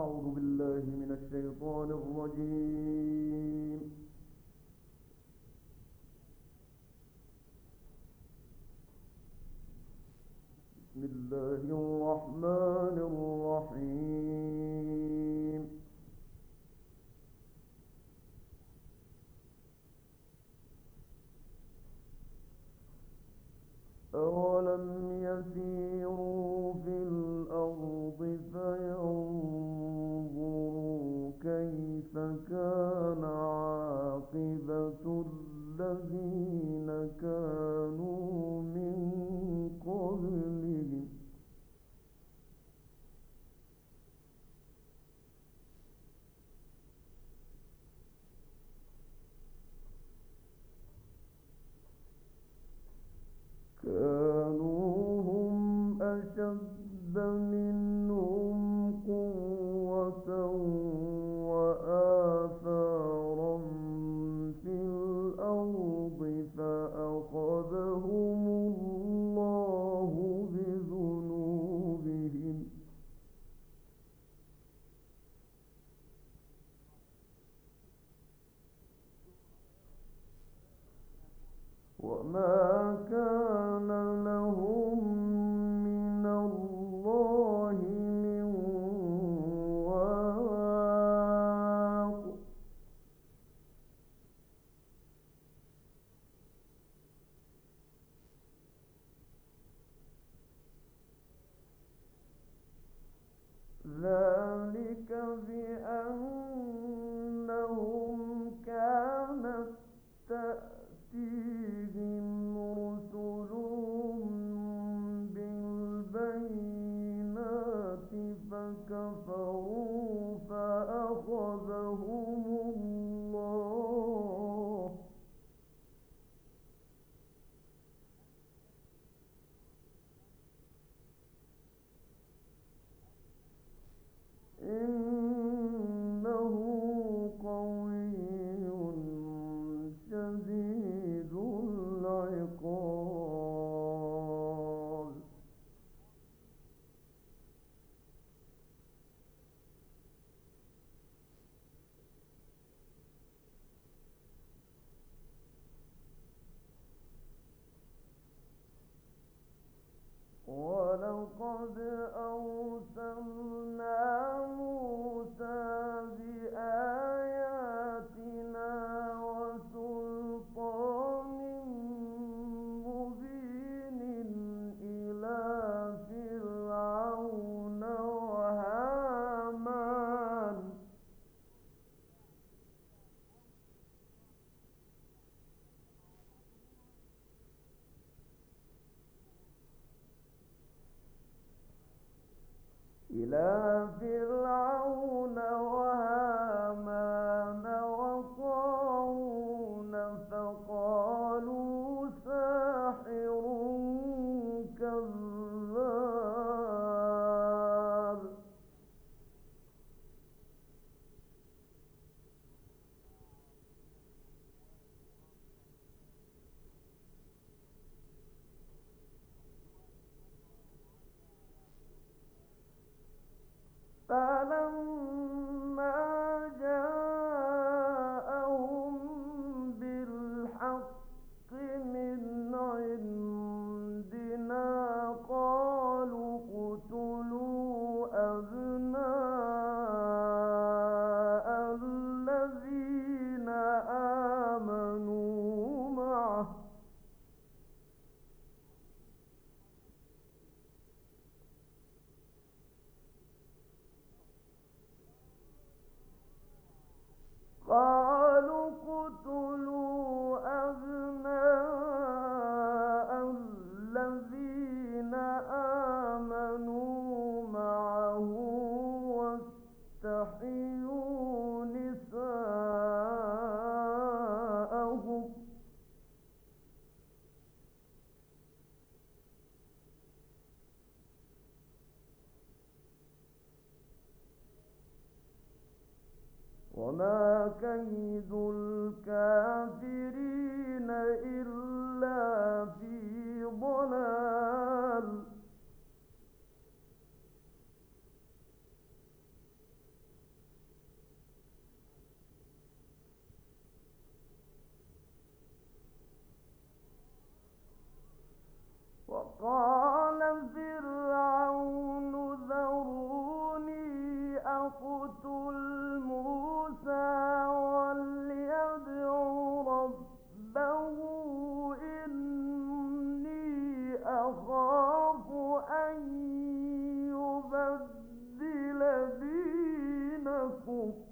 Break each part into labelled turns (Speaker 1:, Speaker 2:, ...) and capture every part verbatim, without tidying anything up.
Speaker 1: أعوذ بالله من الشيطان الرجيم. بسم الله الرحمن الرحيم. أولم يسيروا في الأرض فينظروا كيف كان عاقبة الذين كانوا من قبلهم كانوا هم أشد منهم قوة وآثارا في الأرض فأخذهم الله بذنوبهم وما كان لهم من الله من واق ذلك بأنهم كانت تأتيهم رسلهم بالبينات فكفروا فأخذهم الله إنه قوي شديد العقاب ولقد أرسلنا موسى بآياتنا وسلطان مبين إلى فرعون وهامان إلى فرعون وهامان وقارون فقالوا ساحر كذاب فلما جاءهم بالحق من عندنا قالوا اقتلوا أبناء الذين آمنوا معه قالوا اقتلوا أبناء الذين آمنوا معه واستحيوا نساءهم وما كيد الكافرين إلا في ضلال أخاف أن يبدل دينكم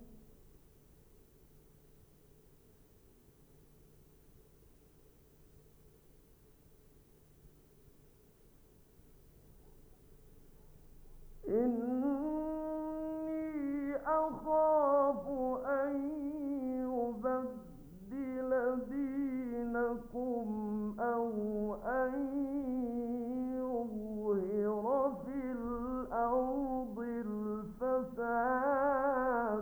Speaker 1: إني أخاف أن يبدل دينكم أو أن يظهر في الأرض الفساد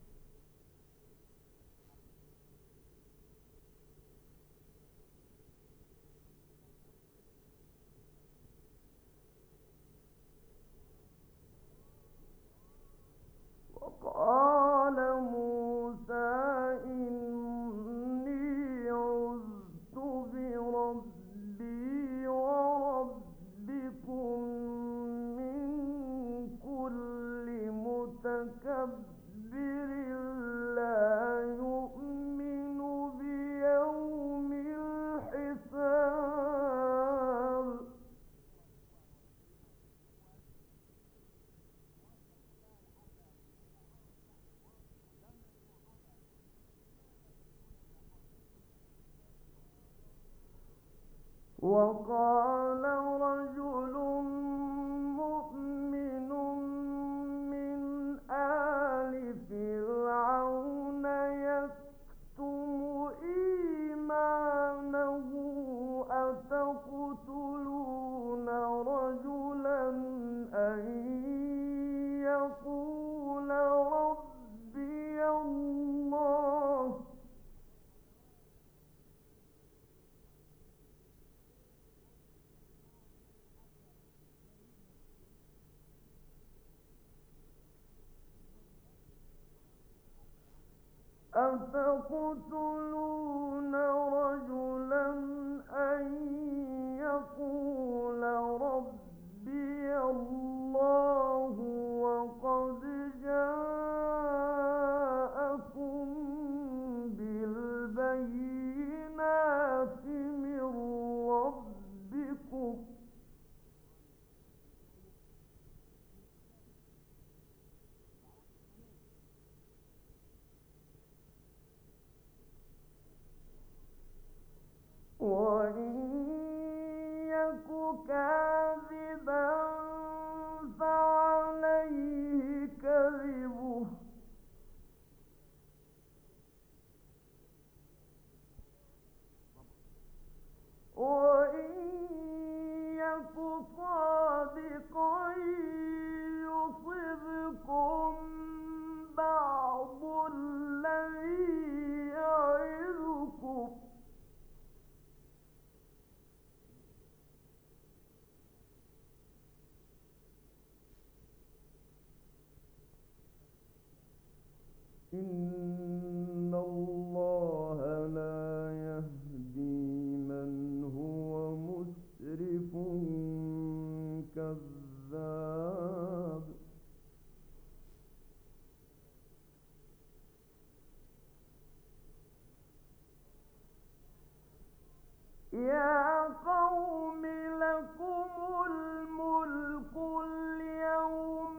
Speaker 1: وقال موسى إني عذت بربي وربكم من كل متكبر لا يؤمن بيوم الحساب وقال رجل مؤمن من آل فرعون يكتم إيمانه أتقتلون رجلا أن يقول ربي الله أتقتلون رجلا أن يقول ربي الله وقد جاءكم بالبينات من ربكم وإن يك كاذبا فعليه كذبه وإن يك صادقا يصبكم بعض الذي يعظكم إن الله لا يهدي من هو مسرف كذاب يا قوم لكم الملك اليوم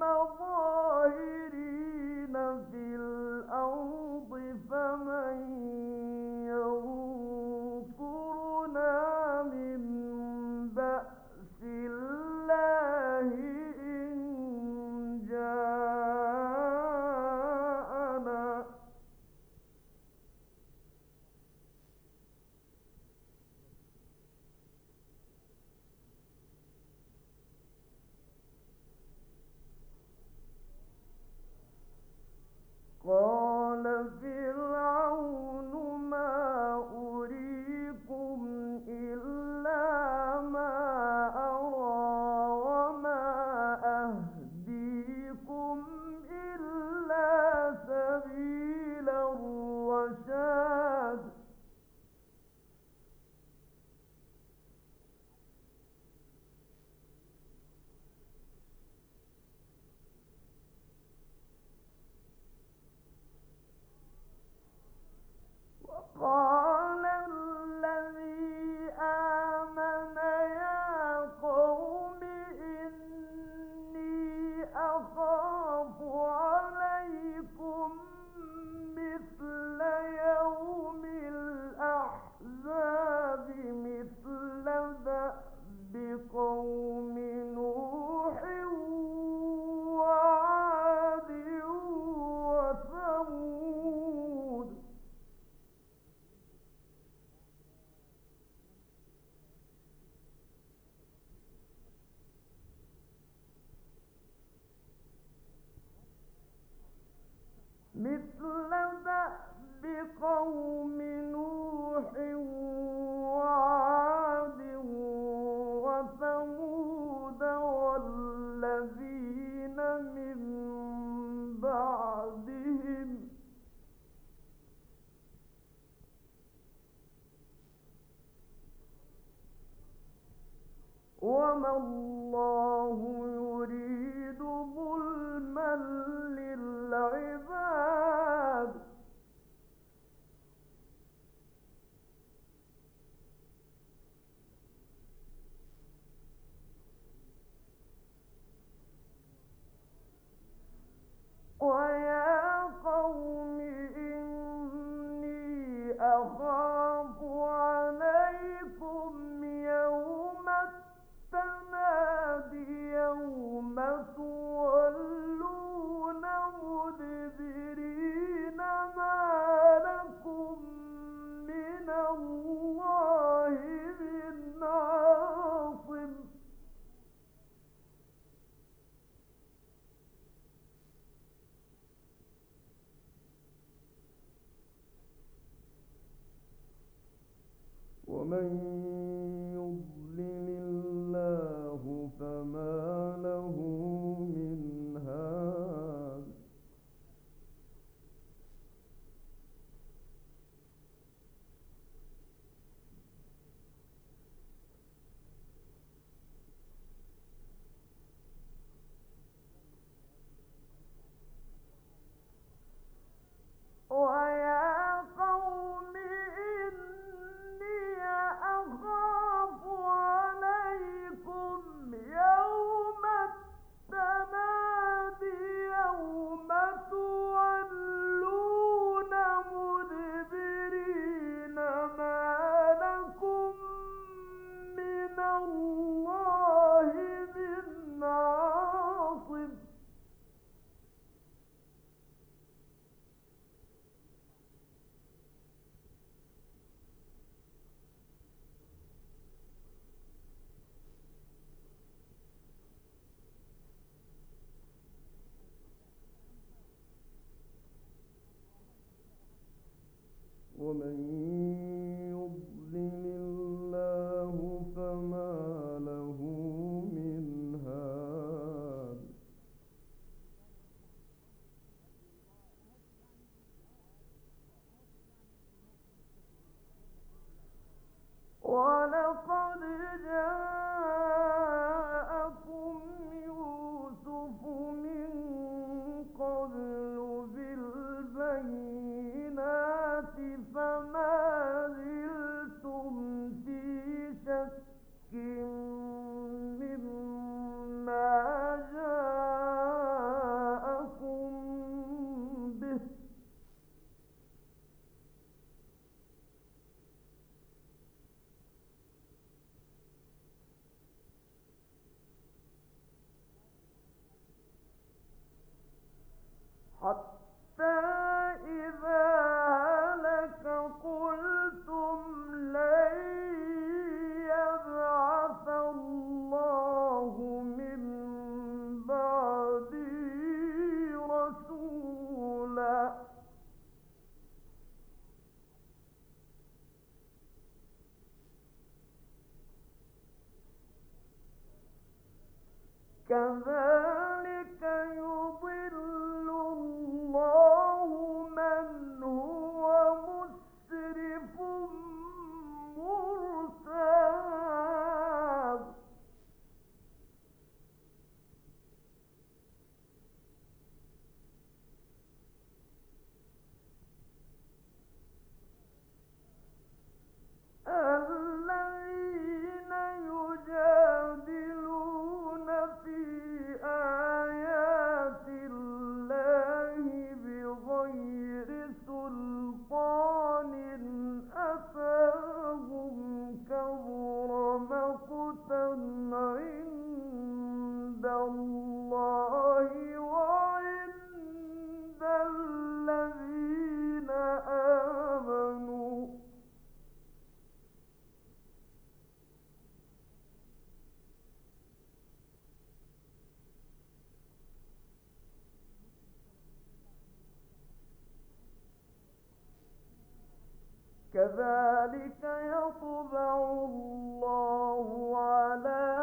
Speaker 1: ظاهرين في الأرض فمن ينصرنا من بأس الله إن وثمود والذين من بعدهم وما الله يريد ظلما للعباد ويا قوم إني أخاف عليكم يوم التناد يوم تولون مدبرين ما لكم من الله من عاصم ومن يضلل الله فما له من هاد ويا قوم إني أخاف عليكم يوم التناد يوم تولون مدبرين ما لكم من الله من عاصم ومن يضلل الله فما له من هاد ولقد جاءكم يوسف من قبل بالبينات فما زلتم في شك مما جاءكم به حتى إذا هلك قلتم لن يبعث الله من بعده رسولا كذلك يضل الله من هو مسرف مرتاب الذين يجادلون في آيات الله بغير سلطان أتاهم كبر مقتا عند الله وعند الذين آمنوا كذلك يطبع الله على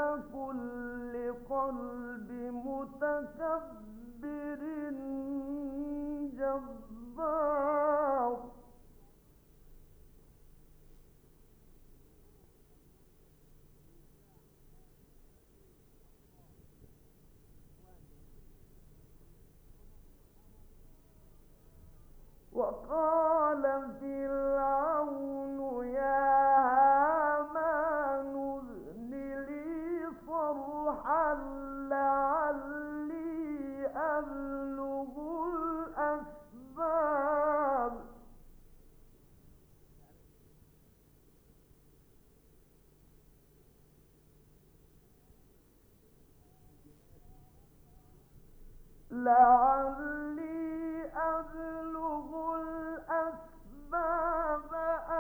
Speaker 1: لعلي أبلغ الأسباب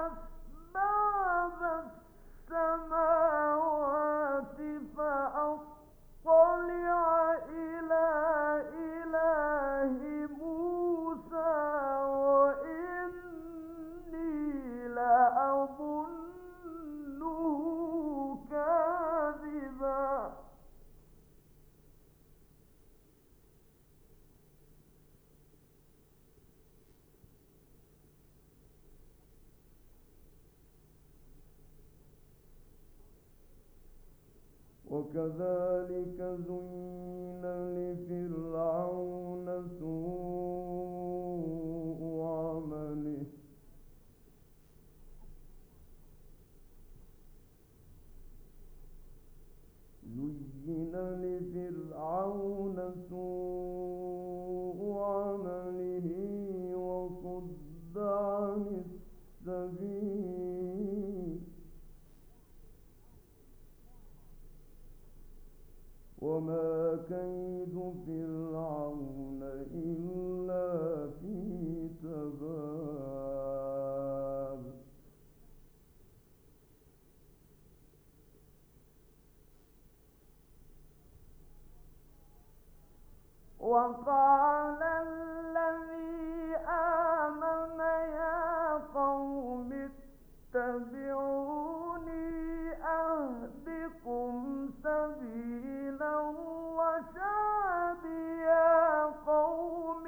Speaker 1: أسباب السماوات فأطلع إلى إله موسى وإني لأظنه كاذبا. وكذلك زين لفرعون سوء عمله زين لفرعون سوء عمله وصد عن السبيل وما كيد فرعون إلا في تباب. وقال الذي آمن يا قوم اتبعوني أهدكم سبيل الرشاد. يا قوم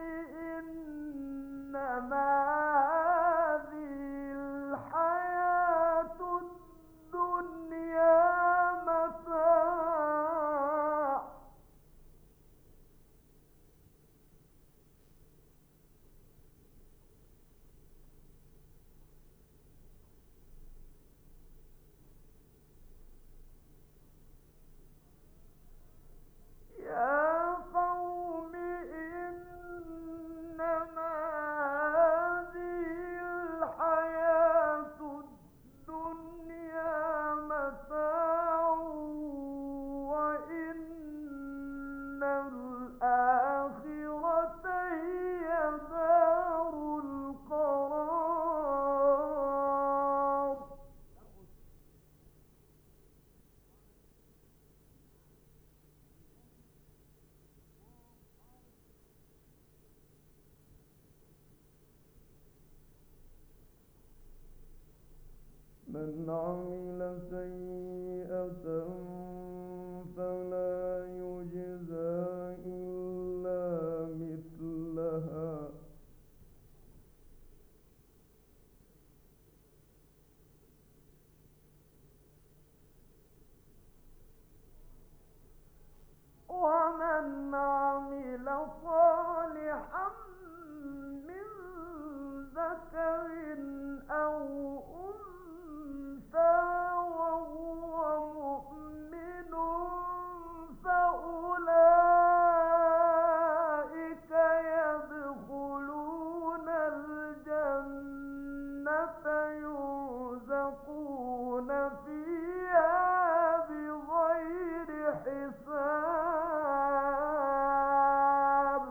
Speaker 1: إنما هذه الحياة الدنيا متاع يا قوم إنما هذه الحياة الدنيا متاع وإن الآخرة هي دار القرار. من عمل سيئة فلا يجزى إلا مثلها ومن عمل صالحا من ذكر أو أنثى وهو مؤمن فأولئك يدخلون الجنة يرزقون فيها بغير حساب.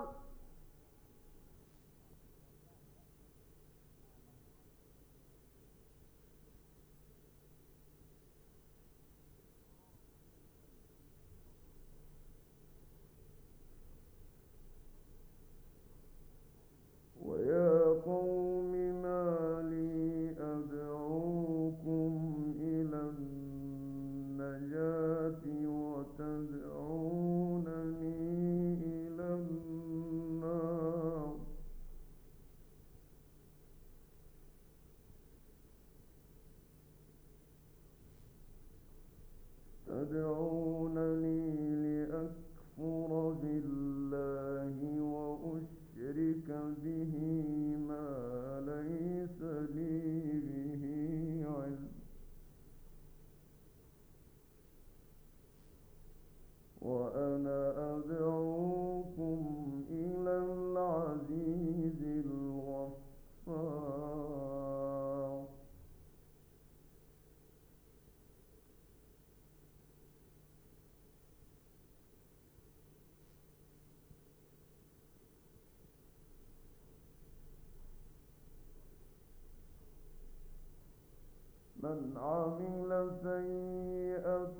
Speaker 1: ويا قوم ما لي أدعوكم إلى النجاة وتدعونني إلى النار. تدعونني لأكفر بالله وأشرك به ما ليس لي به علم وأنا أدعوكم إلى العزيز الغفار. من عمل سيئة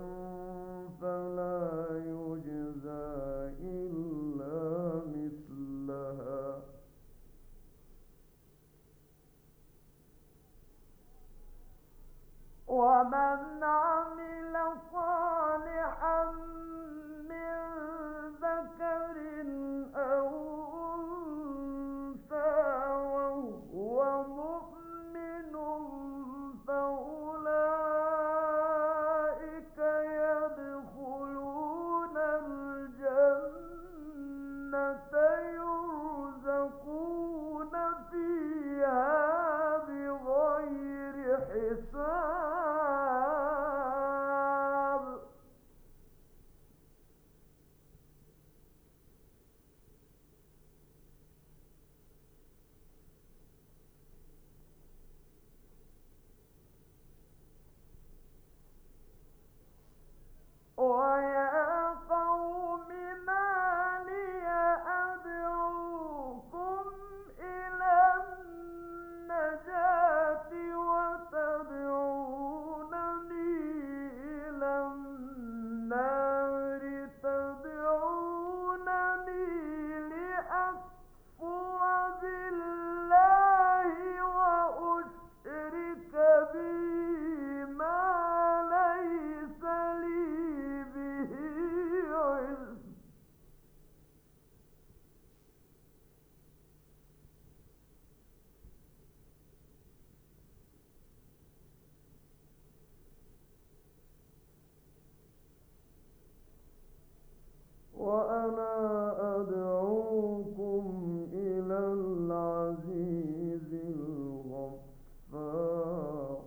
Speaker 1: فلا يجزى إلا مثلها ومن عمل صالحا من ذكر أو أنثى وهو مؤمن فأولئك يدخلون الجنة يرزقون فيها بغير حساب. ويا قوم ما لي أدعوكم إلى النجاة وتدعونني إلى النار تدعونني لأكفر بالله وأشرك به ما ليس لي به علم وأنا أدعوكم إلى العزيز الغفار.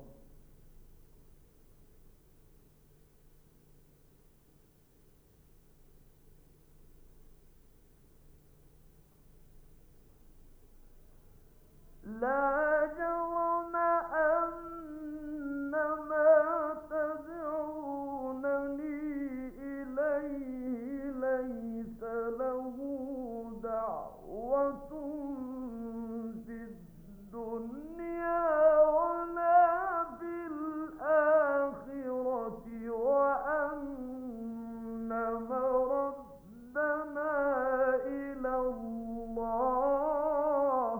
Speaker 1: لا جرم أن ما تدعونني إليه ليس له دعوة في الدنيا ولا في الآخرة وأن مردنا إلى الله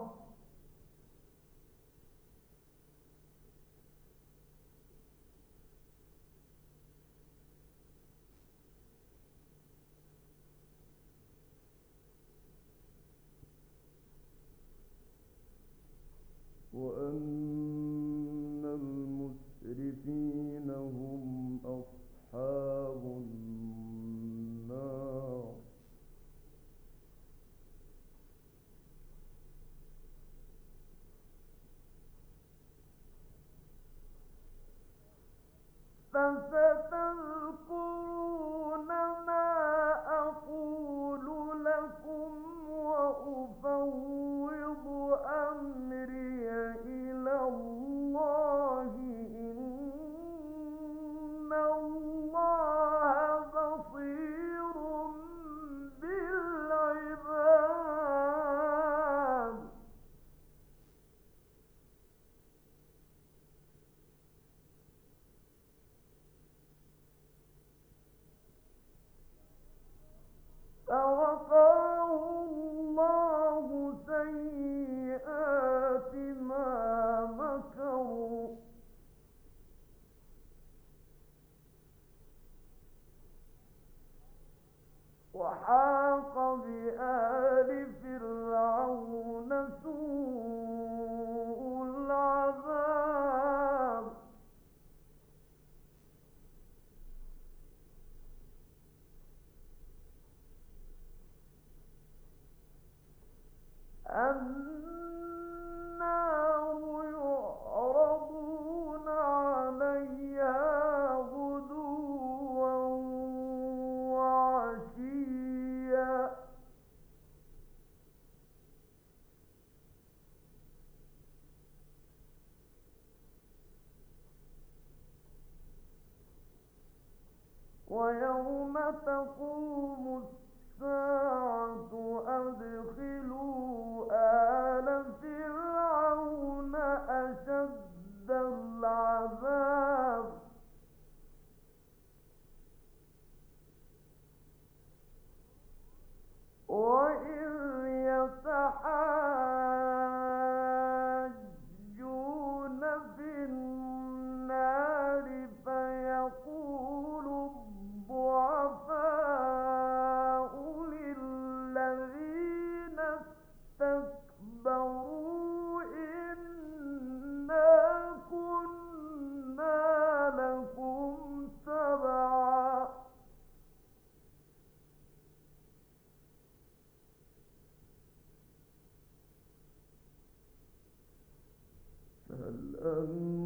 Speaker 1: وأن المسرفين هم أصحاب النار. فستذكرون ما أقول لكم وأفوض أمري إلى الله إن الله بصير بالعباد. فوقاه الله سيئات ما مكروا وحاق بآل فرعون سوء العذاب. النار يعرضون عليها غدوا وعشيا ويوم تقوم الساعة أدخلوا آل فرعون أشد العذاب أن